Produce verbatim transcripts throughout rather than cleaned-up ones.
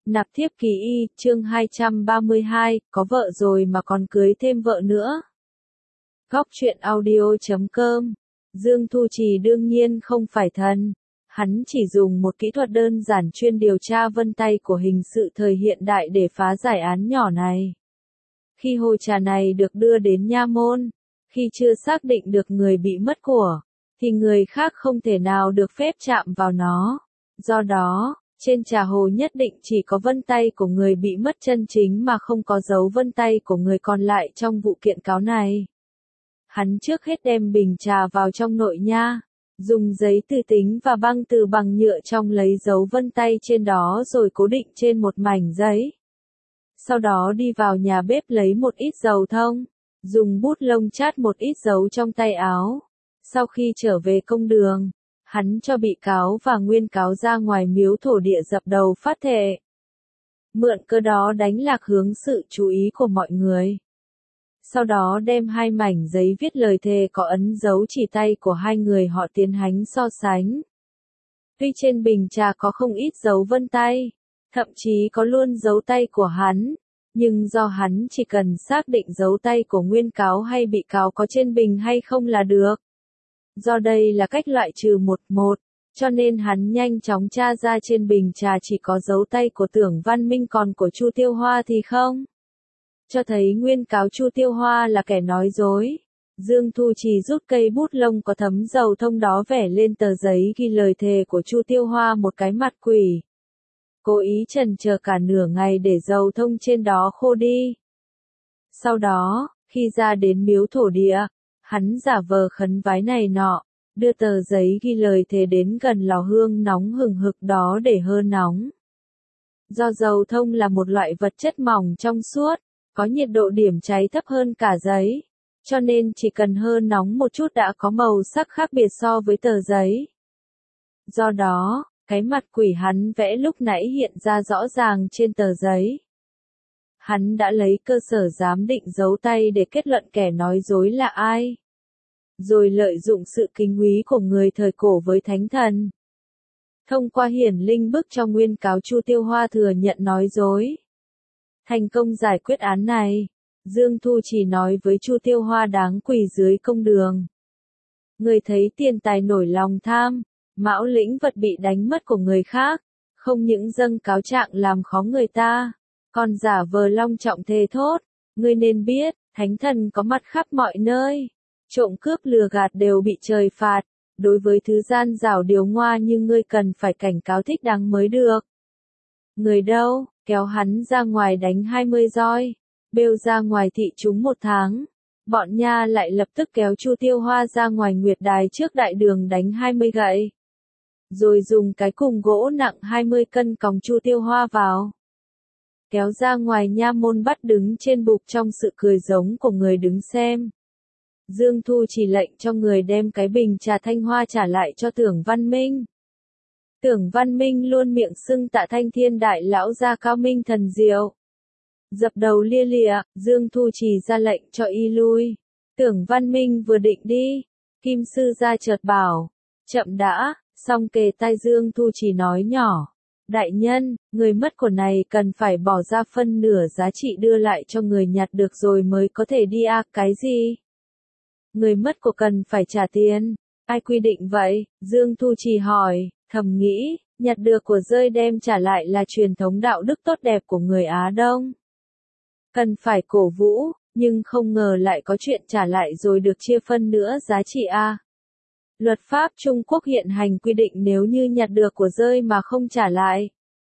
Nạp thiếp kỳ y, chương hai trăm ba mươi hai, có vợ rồi mà còn cưới thêm vợ nữa. Góc truyện audio chấm com. Dương Thu Trì đương nhiên không phải thần. Hắn chỉ dùng một kỹ thuật đơn giản chuyên điều tra vân tay của hình sự thời hiện đại để phá giải án nhỏ này. Khi hồi trà này được đưa đến nha môn, khi chưa xác định được người bị mất của, thì người khác không thể nào được phép chạm vào nó. Do đó, trên trà hồ nhất định chỉ có vân tay của người bị mất chân chính mà không có dấu vân tay của người còn lại trong vụ kiện cáo này. Hắn trước hết đem bình trà vào trong nội nha, dùng giấy từ tính và băng từ bằng nhựa trong lấy dấu vân tay trên đó rồi cố định trên một mảnh giấy. Sau đó đi vào nhà bếp lấy một ít dầu thông, dùng bút lông chát một ít dấu trong tay áo. Sau khi trở về công đường, hắn cho bị cáo và nguyên cáo ra ngoài miếu thổ địa dập đầu phát thệ. Mượn cơ đó đánh lạc hướng sự chú ý của mọi người. Sau đó đem hai mảnh giấy viết lời thề có ấn dấu chỉ tay của hai người họ tiến hành so sánh. Tuy trên bình trà có không ít dấu vân tay, thậm chí có luôn dấu tay của hắn, nhưng do hắn chỉ cần xác định dấu tay của nguyên cáo hay bị cáo có trên bình hay không là được. Do đây là cách loại trừ một một, cho nên hắn nhanh chóng tra ra trên bình trà chỉ có dấu tay của Tưởng Văn Minh, còn của Chu Tiêu Hoa thì không. Cho thấy nguyên cáo Chu Tiêu Hoa là kẻ nói dối. Dương Thu Trì rút cây bút lông có thấm dầu thông đó vẽ lên tờ giấy ghi lời thề của Chu Tiêu Hoa một cái mặt quỷ. Cố ý chần chờ cả nửa ngày để dầu thông trên đó khô đi. Sau đó, khi ra đến miếu thổ địa, hắn giả vờ khấn vái này nọ, đưa tờ giấy ghi lời thề đến gần lò hương nóng hừng hực đó để hơ nóng. Do dầu thông là một loại vật chất mỏng trong suốt, có nhiệt độ điểm cháy thấp hơn cả giấy, cho nên chỉ cần hơ nóng một chút đã có màu sắc khác biệt so với tờ giấy. Do đó, cái mặt quỷ hắn vẽ lúc nãy hiện ra rõ ràng trên tờ giấy. Hắn đã lấy cơ sở giám định dấu tay để kết luận kẻ nói dối là ai. Rồi lợi dụng sự kính quý của người thời cổ với thánh thần. Thông qua hiển linh bức cho nguyên cáo Chu Tiêu Hoa thừa nhận nói dối. Thành công giải quyết án này, Dương Thu chỉ nói với Chu Tiêu Hoa đáng quỳ dưới công đường. Người thấy tiền tài nổi lòng tham, mão lĩnh vật bị đánh mất của người khác, không những dâng cáo trạng làm khó người ta, còn giả vờ long trọng thề thốt, ngươi nên biết, thánh thần có mặt khắp mọi nơi, trộm cướp lừa gạt đều bị trời phạt, đối với thứ gian dảo điều ngoa như ngươi cần phải cảnh cáo thích đáng mới được. Người đâu, kéo hắn ra ngoài đánh hai mươi roi, bêu ra ngoài thị chúng một tháng. Bọn nha lại lập tức kéo Chu Tiêu Hoa ra ngoài nguyệt đài trước đại đường đánh hai mươi gậy. Rồi dùng cái cùng gỗ nặng hai mươi cân còng Chu Tiêu Hoa vào. Kéo ra ngoài nha môn bắt đứng trên bục trong sự cười giống của người đứng xem. Dương Thu chỉ lệnh cho người đem cái bình trà thanh hoa trả lại cho Tưởng Văn Minh. Tưởng Văn Minh luôn miệng xưng tạ thanh thiên đại lão gia cao minh thần diệu. Dập đầu lia lịa, Dương Thu chỉ ra lệnh cho y lui. Tưởng Văn Minh vừa định đi, Kim Sư gia chợt bảo, chậm đã, xong kề tai Dương Thu chỉ nói nhỏ. Đại nhân, người mất của này cần phải bỏ ra phân nửa giá trị đưa lại cho người nhặt được rồi mới có thể đi à, cái gì? Người mất của cần phải trả tiền, ai quy định vậy? Dương Thu chỉ hỏi, thầm nghĩ, nhặt được của rơi đem trả lại là truyền thống đạo đức tốt đẹp của người Á Đông. Cần phải cổ vũ, nhưng không ngờ lại có chuyện trả lại rồi được chia phân nữa giá trị à. Luật pháp Trung Quốc hiện hành quy định nếu như nhặt được của rơi mà không trả lại,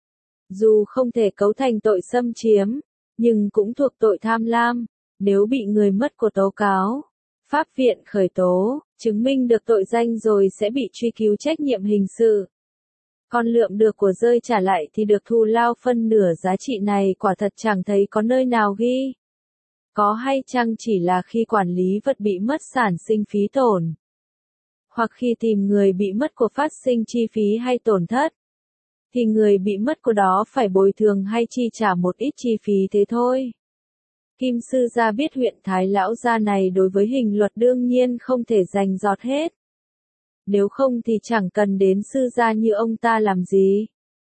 dù không thể cấu thành tội xâm chiếm, nhưng cũng thuộc tội tham lam, nếu bị người mất của tố cáo, pháp viện khởi tố, chứng minh được tội danh rồi sẽ bị truy cứu trách nhiệm hình sự. Còn lượm được của rơi trả lại thì được thù lao phân nửa giá trị này quả thật chẳng thấy có nơi nào ghi. Có hay chăng chỉ là khi quản lý vật bị mất sản sinh phí tổn, hoặc khi tìm người bị mất của phát sinh chi phí hay tổn thất, thì người bị mất của đó phải bồi thường hay chi trả một ít chi phí thế thôi. Kim Sư gia biết huyện Thái lão gia này đối với hình luật đương nhiên không thể rành rọt hết. Nếu không thì chẳng cần đến sư gia như ông ta làm gì.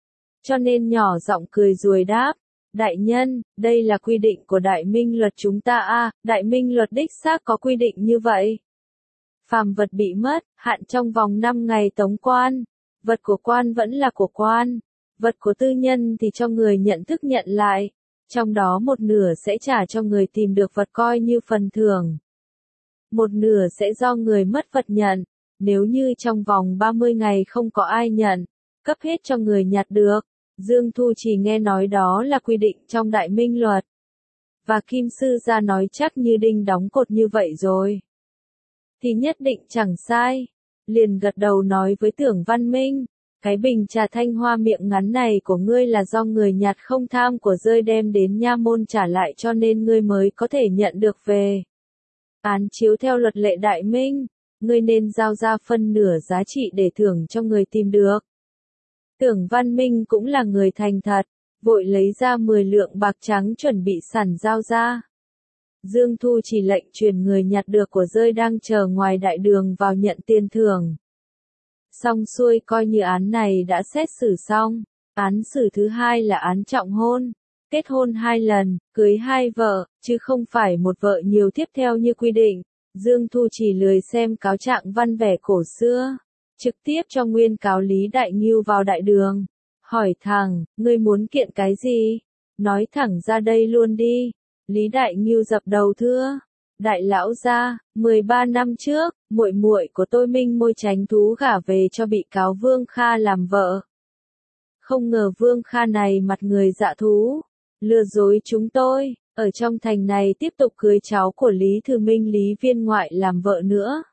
cho nên nhỏ giọng cười ruồi đáp. Đại nhân, đây là quy định của Đại Minh luật chúng ta a, à, Đại Minh luật đích xác có quy định như vậy. Phàm vật bị mất, hạn trong vòng năm ngày tống quan. Vật của quan vẫn là của quan. Vật của tư nhân thì cho người nhận thức nhận lại. Trong đó một nửa sẽ trả cho người tìm được vật coi như phần thưởng. Một nửa sẽ do người mất vật nhận. Nếu như trong vòng ba mươi ngày không có ai nhận, cấp hết cho người nhặt được. Dương Thu Trì nghe nói đó là quy định trong Đại Minh luật. Và Kim Sư gia nói chắc như đinh đóng cột như vậy rồi. Thì nhất định chẳng sai. Liền gật đầu nói với Tưởng Văn Minh. Cái bình trà thanh hoa miệng ngắn này của ngươi là do người nhặt không tham của rơi đem đến nha môn trả lại cho nên ngươi mới có thể nhận được về. Án chiếu theo luật lệ Đại Minh, ngươi nên giao ra phân nửa giá trị để thưởng cho người tìm được. Tưởng Văn Minh cũng là người thành thật, vội lấy ra mười lượng bạc trắng chuẩn bị sẵn giao ra. Dương Thu chỉ lệnh truyền người nhặt được của rơi đang chờ ngoài đại đường vào nhận tiền thưởng. Xong xuôi coi như án này đã xét xử xong. Án xử thứ hai là án trọng hôn. Kết hôn hai lần, cưới hai vợ, chứ không phải một vợ nhiều tiếp theo như quy định. Dương Thu chỉ lười xem cáo trạng văn vẻ cổ xưa. Trực tiếp cho nguyên cáo Lý Đại Ngưu vào đại đường. Hỏi thẳng, ngươi muốn kiện cái gì? Nói thẳng ra đây luôn đi. Lý Đại Ngưu dập đầu thưa. Đại lão gia, mười ba năm trước, muội muội của tôi Minh Môi Chánh Thú gả về cho bị cáo Vương Kha làm vợ. Không ngờ Vương Kha này mặt người dạ thú, lừa dối chúng tôi, ở trong thành này tiếp tục cưới cháu của Lý Thư Minh Lý Viên Ngoại làm vợ nữa.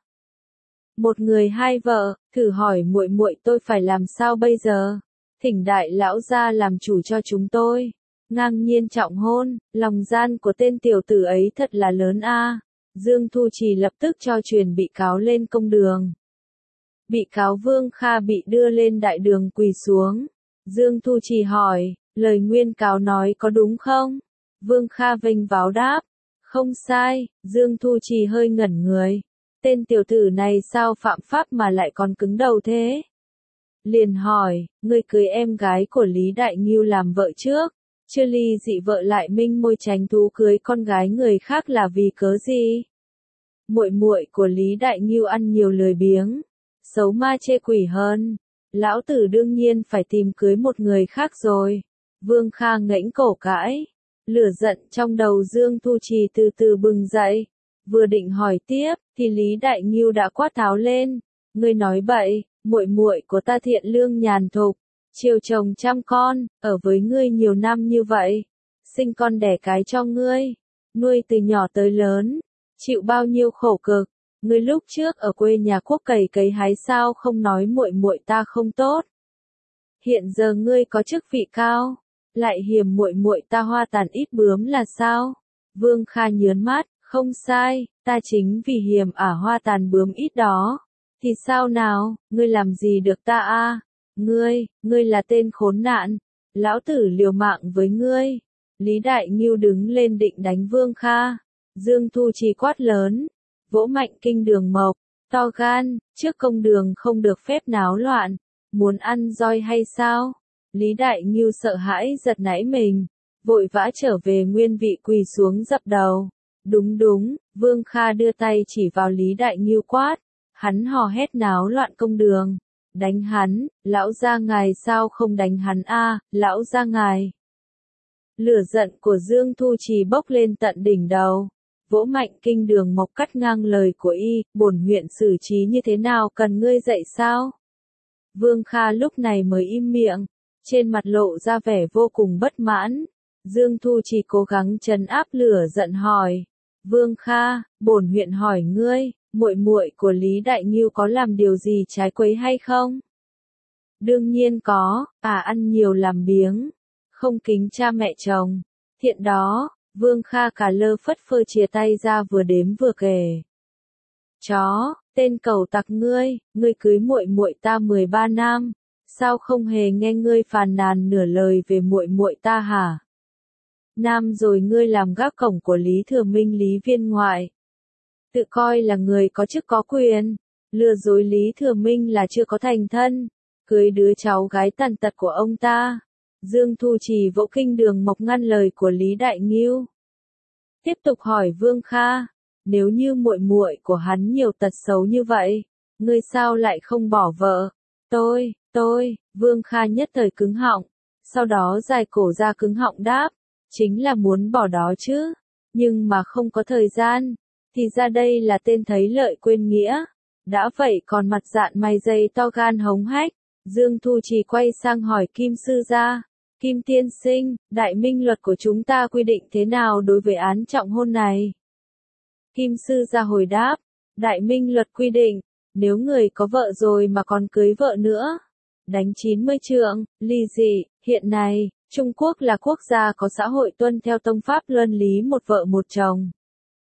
Một người hai vợ, thử hỏi muội muội tôi phải làm sao bây giờ? Thỉnh đại lão gia làm chủ cho chúng tôi. Ngang nhiên trọng hôn, lòng gian của tên tiểu tử ấy thật là lớn a. À. Dương Thu Trì lập tức cho truyền bị cáo lên công đường. Bị cáo Vương Kha bị đưa lên đại đường quỳ xuống. Dương Thu Trì hỏi, lời nguyên cáo nói có đúng không? Vương Kha vênh váo đáp, không sai. Dương Thu Trì hơi ngẩn người. Tên tiểu tử này sao phạm pháp mà lại còn cứng đầu thế? Liền hỏi, ngươi cưới em gái của Lý Đại Ngưu làm vợ trước, chưa ly dị vợ lại Minh Môi Chánh Thú cưới con gái người khác là vì cớ gì? Muội muội của Lý Đại Ngưu ăn nhiều lười biếng, xấu ma chê quỷ hơn, lão tử đương nhiên phải tìm cưới một người khác rồi. Vương Kha ngẩng cổ cãi, lửa giận trong đầu Dương Thu Trì từ từ bừng dậy, vừa định hỏi tiếp thì Lý Đại Ngưu đã quát tháo lên, ngươi nói bậy, muội muội của ta thiện lương nhàn thục, chiều chồng chăm con, ở với ngươi nhiều năm như vậy, sinh con đẻ cái cho ngươi, nuôi từ nhỏ tới lớn, chịu bao nhiêu khổ cực, ngươi lúc trước ở quê nhà quốc cày cấy hái sao không nói muội muội ta không tốt. Hiện giờ ngươi có chức vị cao, lại hiềm muội muội ta hoa tàn ít bướm là sao? Vương Kha nhớn mắt, không sai, ta chính vì hiềm ả hoa tàn bướm ít đó. Thì sao nào, ngươi làm gì được ta a? Ngươi, ngươi là tên khốn nạn, lão tử liều mạng với ngươi. Lý Đại Ngưu đứng lên định đánh Vương Kha. Dương Thu Trì quát lớn, vỗ mạnh kinh đường mộc, to gan, trước công đường không được phép náo loạn, muốn ăn roi hay sao? Lý Đại Ngưu sợ hãi giật nảy mình, vội vã trở về nguyên vị quỳ xuống dập đầu. Đúng đúng, Vương Kha đưa tay chỉ vào Lý Đại Ngưu quát, hắn hò hét náo loạn công đường. Đánh hắn, lão gia ngài sao không đánh hắn a, lão gia ngài. Lửa giận của Dương Thu Trì bốc lên tận đỉnh đầu, vỗ mạnh kinh đường mộc cắt ngang lời của y, bổn huyện xử trí như thế nào cần ngươi dạy sao? Vương Kha lúc này mới im miệng, trên mặt lộ ra vẻ vô cùng bất mãn. Dương Thu Trì cố gắng trấn áp lửa giận hỏi, Vương Kha, bổn huyện hỏi ngươi, muội muội của Lý Đại Ngưu có làm điều gì trái quấy hay không? Đương nhiên có, à ăn nhiều làm biếng, không kính cha mẹ chồng. Thiện đó, Vương Kha cả lơ phất phơ chìa tay ra vừa đếm vừa kể. Chó, tên cẩu tặc ngươi, ngươi cưới muội muội ta mười ba năm, sao không hề nghe ngươi phàn nàn nửa lời về muội muội ta hả? Năm rồi ngươi làm gác cổng của Lý Thừa Minh Lý Viên Ngoại. Tự coi là người có chức có quyền, lừa dối Lý Thừa Minh là chưa có thành thân, cưới đứa cháu gái tàn tật của ông ta, Dương Thu Trì vỗ kinh đường mộc ngăn lời của Lý Đại Ngưu. Tiếp tục hỏi Vương Kha, nếu như muội muội của hắn nhiều tật xấu như vậy, ngươi sao lại không bỏ vợ? Tôi, tôi, Vương Kha nhất thời cứng họng, sau đó dài cổ ra cứng họng đáp, chính là muốn bỏ đó chứ, nhưng mà không có thời gian, thì ra đây là tên thấy lợi quên nghĩa. Đã vậy còn mặt dạn mày dày to gan hống hách. Dương Thu Trì quay sang hỏi Kim sư gia, Kim tiên sinh, đại minh luật của chúng ta quy định thế nào đối với án trọng hôn này? Kim sư gia hồi đáp, đại minh luật quy định, nếu người có vợ rồi mà còn cưới vợ nữa, đánh chín mươi trượng, ly dị. Hiện nay, Trung Quốc là quốc gia có xã hội tuân theo tông pháp luân lý một vợ một chồng.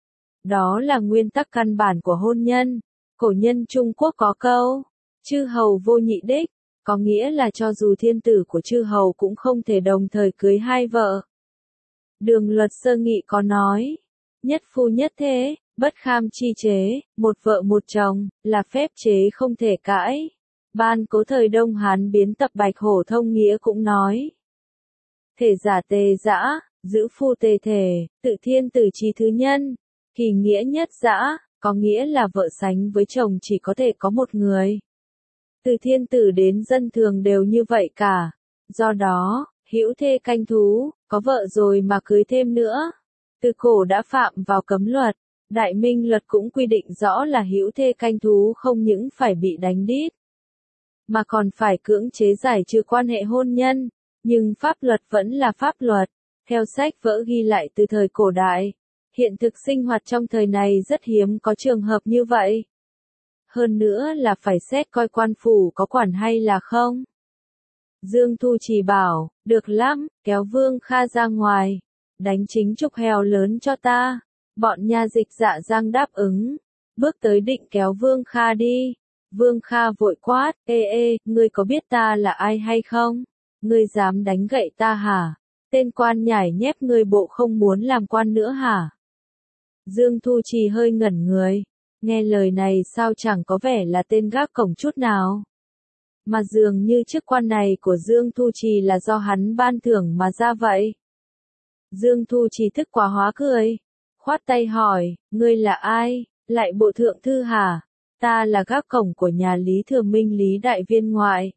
Đó là nguyên tắc căn bản của hôn nhân. Cổ nhân Trung Quốc có câu, chư hầu vô nhị đích, có nghĩa là cho dù thiên tử của chư hầu cũng không thể đồng thời cưới hai vợ. Đường luật sơ nghị có nói, nhất phu nhất thế, bất kham chi chế, một vợ một chồng, là phép chế không thể cãi. Ban Cố thời Đông Hán biến tập Bạch Hổ Thông Nghĩa cũng nói, thể giả tề dã, giữ phu tề thể, tự thiên tử chí thứ nhân, kỳ nghĩa nhất dã, có nghĩa là vợ sánh với chồng chỉ có thể có một người. Từ thiên tử đến dân thường đều như vậy cả. Do đó, hữu thê canh thú, có vợ rồi mà cưới thêm nữa. Từ cổ đã phạm vào cấm luật. Đại Minh luật cũng quy định rõ là hữu thê canh thú không những phải bị đánh đít, mà còn phải cưỡng chế giải trừ quan hệ hôn nhân. Nhưng pháp luật vẫn là pháp luật. Theo sách vỡ ghi lại từ thời cổ đại, hiện thực sinh hoạt trong thời này rất hiếm có trường hợp như vậy. Hơn nữa là phải xét coi quan phủ có quản hay là không. Dương Thu Trì bảo, được lắm, kéo Vương Kha ra ngoài, đánh chính trục hèo lớn cho ta. Bọn nha dịch dạ dang đáp ứng, bước tới định kéo Vương Kha đi. Vương Kha vội quát, ê ê, ngươi có biết ta là ai hay không? Ngươi dám đánh gậy ta hả? Tên quan nhải nhép, ngươi bộ không muốn làm quan nữa hả? Dương Thu Trì hơi ngẩn người, nghe lời này sao chẳng có vẻ là tên gác cổng chút nào. Mà dường như chức quan này của Dương Thu Trì là do hắn ban thưởng mà ra vậy. Dương Thu Trì thức quá hóa cười, khoát tay hỏi, ngươi là ai, lại bộ thượng thư hả? Ta là gác cổng của nhà Lý Thừa Minh Lý Đại Viên ngoại.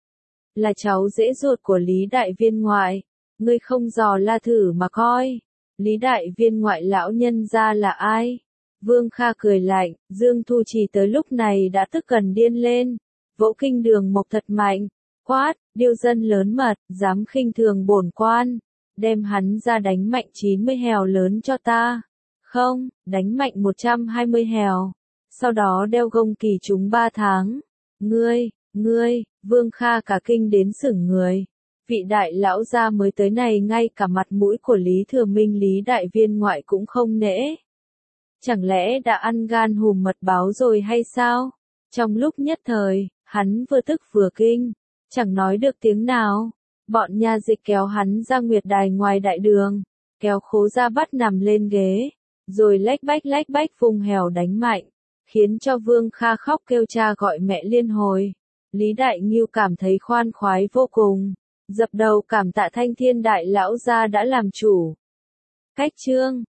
Là cháu rễ ruột của Lý Đại Viên ngoại, ngươi không dò la thử mà coi. Lý Đại Viên ngoại lão nhân ra là ai? Vương Kha cười lạnh, Dương Thu Trì tới lúc này đã tức gần điên lên, vỗ kinh đường mộc thật mạnh, quát, điêu dân lớn mật, dám khinh thường bổn quan, đem hắn ra đánh mạnh chín mươi hèo lớn cho ta. Không, đánh mạnh một trăm hai mươi hèo, sau đó đeo gông kỳ chúng ba tháng. Ngươi, ngươi, Vương Kha cả kinh đến sửng người. Vị đại lão gia mới tới này ngay cả mặt mũi của Lý Thừa Minh Lý Đại Viên ngoại cũng không nể. Chẳng lẽ đã ăn gan hùm mật báo rồi hay sao? Trong lúc nhất thời, hắn vừa tức vừa kinh, chẳng nói được tiếng nào. Bọn nha dịch kéo hắn ra nguyệt đài ngoài đại đường, kéo khố ra bắt nằm lên ghế, rồi lách bách lách bách vùng hèo đánh mạnh, khiến cho Vương Kha khóc kêu cha gọi mẹ liên hồi. Lý Đại Ngưu cảm thấy khoan khoái vô cùng, dập đầu cảm tạ Thanh Thiên đại lão gia đã làm chủ. Cách chương